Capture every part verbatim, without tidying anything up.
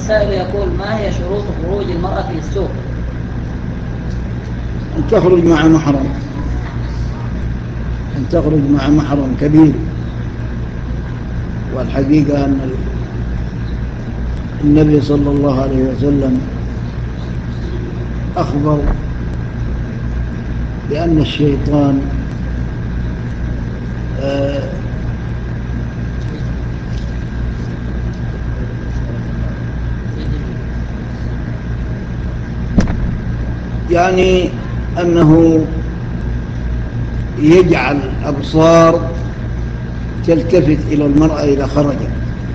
السائل يقول: ما هي شروط خروج المرأة للسوق؟ أن تخرج مع محرم، أن تخرج مع محرم كبير. والحقيقة أن النبي صلى الله عليه وسلم أخبر بأن الشيطان آه يعني أنه يجعل أبصار تلتفت إلى المرأة إذا خرجت.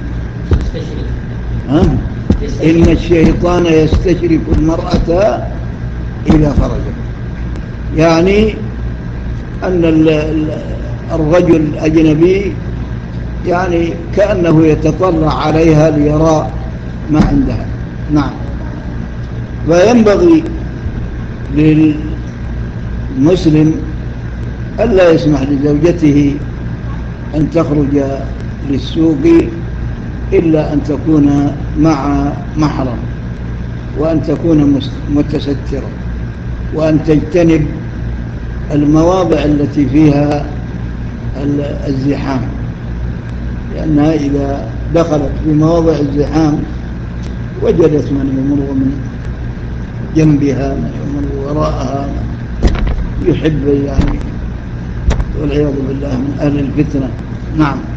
ها؟ إن الشيطان يستشرف المرأة إذا خرجت، يعني أن الرجل الأجنبي يعني كأنه يتطلع عليها ليرى ما عندها. نعم. فينبغي للمسلم ألا يسمح لزوجته أن تخرج للسوق إلا أن تكون مع محرم، وأن تكون متسترة، وأن تجتنب المواضع التي فيها الزحام، لأنها إذا دخلت في مواضع الزحام وجدت من يمر من جنبها، من يمر وراءها، يحب يعني والعياذ بالله من أهل الفتنة. نعم.